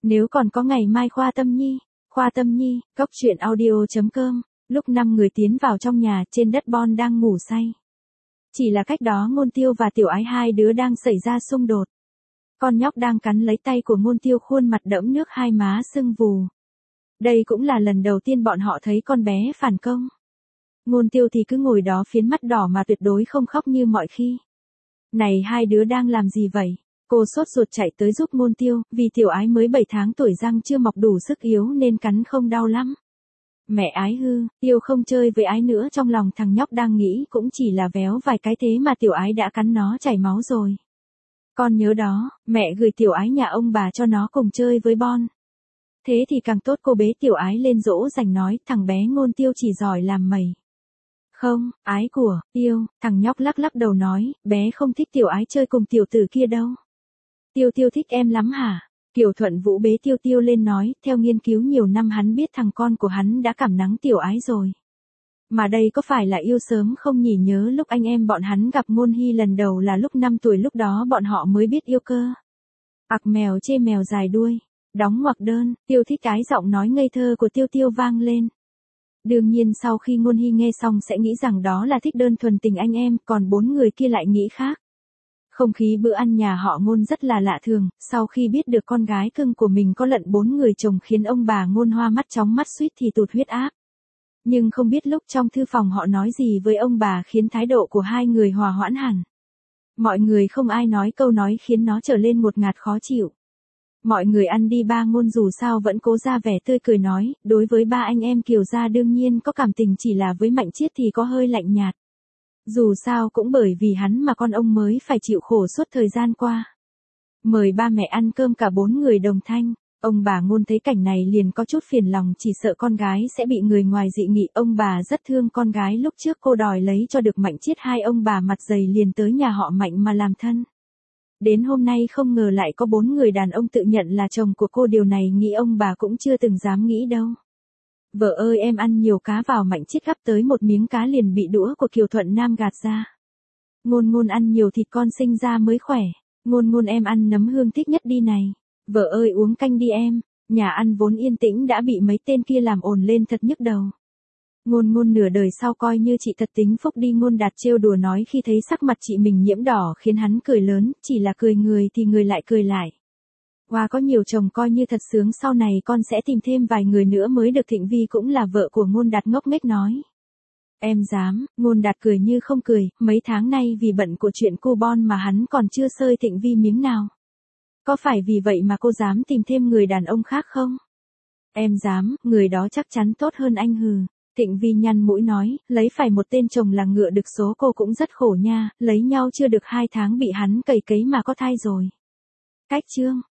Nếu còn có ngày mai Khoa Tâm Nhi, Cốc truyện audio.com, lúc 5 người tiến vào trong nhà, trên đất Bon đang ngủ say. Chỉ là cách đó Ngôn Tiêu và Tiểu Ái hai đứa đang xảy ra xung đột. Con nhóc đang cắn lấy tay của Ngôn Tiêu, khuôn mặt đẫm nước, hai má sưng vù. Đây cũng là lần đầu tiên bọn họ thấy con bé phản công. Ngôn Tiêu thì cứ ngồi đó phiến mắt đỏ mà tuyệt đối không khóc như mọi khi. Này, hai đứa đang làm gì vậy? Cô sốt ruột chạy tới giúp Ngôn Tiêu, vì Tiểu Ái mới 7 tháng tuổi, răng chưa mọc đủ sức yếu nên cắn không đau lắm. Mẹ Ái hư, Tiêu không chơi với Ái nữa, trong lòng thằng nhóc đang nghĩ cũng chỉ là véo vài cái thế mà Tiểu Ái đã cắn nó chảy máu rồi. Con nhớ đó, mẹ gửi Tiểu Ái nhà ông bà cho nó cùng chơi với Bon. Thế thì càng tốt, cô bế Tiểu Ái lên dỗ dành nói, thằng bé Ngôn Tiêu chỉ giỏi làm mẩy. Không, Ái của Tiêu, thằng nhóc lắc lắc đầu nói, bé không thích Tiểu Ái chơi cùng tiểu tử kia đâu. Tiêu thích em lắm hả? Kiều Thuận Vũ bế Tiêu lên nói, theo nghiên cứu nhiều năm hắn biết thằng con của hắn đã cảm nắng Tiểu Ái rồi. Mà đây có phải là yêu sớm không nhỉ? Nhớ lúc anh em bọn hắn gặp Ngôn Hy lần đầu là lúc 5 tuổi, lúc đó bọn họ mới biết yêu cơ. Mèo chê mèo dài đuôi. Đóng ngoặc đơn, Tiêu thích Ái, giọng nói ngây thơ của Tiêu vang lên. Đương nhiên sau khi Ngôn Hy nghe xong sẽ nghĩ rằng đó là thích đơn thuần tình anh em, còn 4 người kia lại nghĩ khác. Không khí bữa ăn nhà họ Ngôn rất là lạ thường, sau khi biết được con gái cưng của mình có lận 4 người chồng khiến ông bà Ngôn hoa mắt chóng mặt, suýt thì tụt huyết áp. Nhưng không biết lúc trong thư phòng họ nói gì với ông bà khiến thái độ của hai người hòa hoãn hẳn. Mọi người không ai nói câu nói khiến nó trở lên một ngạt khó chịu. Mọi người ăn đi, ba Ngôn dù sao vẫn cố ra vẻ tươi cười nói, đối với ba anh em Kiều gia đương nhiên có cảm tình, chỉ là với Mạnh Chiết thì có hơi lạnh nhạt. Dù sao cũng bởi vì hắn mà con ông mới phải chịu khổ suốt thời gian qua. Mời ba mẹ ăn cơm cả 4 người đồng thanh. Ông bà Ngôn thấy cảnh này liền có chút phiền lòng, chỉ sợ con gái sẽ bị người ngoài dị nghị. Ông bà rất thương con gái, lúc trước cô đòi lấy cho được Mạnh Chiết, hai ông bà mặt dày liền tới nhà họ Mạnh mà làm thân. Đến hôm nay không ngờ lại có 4 người đàn ông tự nhận là chồng của cô, điều này nghĩ ông bà cũng chưa từng dám nghĩ đâu. Vợ ơi, em ăn nhiều cá vào. Mạnh Chiết gắp tới một miếng cá liền bị đũa của Kiều Thuận Nam gạt ra. Ngôn ăn nhiều thịt, con sinh ra mới khỏe. Ngôn em ăn nấm hương thích nhất đi này. Vợ ơi, uống canh đi em. Nhà ăn vốn yên tĩnh đã bị mấy tên kia làm ồn lên thật nhức đầu. Ngôn nửa đời sau coi như chị thật tính phúc đi. Ngôn Đạt trêu đùa nói khi thấy sắc mặt chị mình nhiễm đỏ khiến hắn cười lớn, chỉ là cười người thì người lại cười lại. Hoa có nhiều chồng coi như thật sướng, sau này con sẽ tìm thêm vài người nữa mới được. Thịnh Vi cũng là vợ của Ngôn Đạt ngốc nghếch nói. Em dám? Ngôn Đạt cười như không cười, mấy tháng nay vì bận của chuyện cu Bon mà hắn còn chưa sơi Thịnh Vi miếng nào. Có phải vì vậy mà cô dám tìm thêm người đàn ông khác không? Em dám, người đó chắc chắn tốt hơn anh hừ. Thịnh Vi nhăn mũi nói, lấy phải một tên chồng là ngựa được số, cô cũng rất khổ nha, lấy nhau chưa được 2 tháng bị hắn cày cấy mà có thai rồi. Cách chương.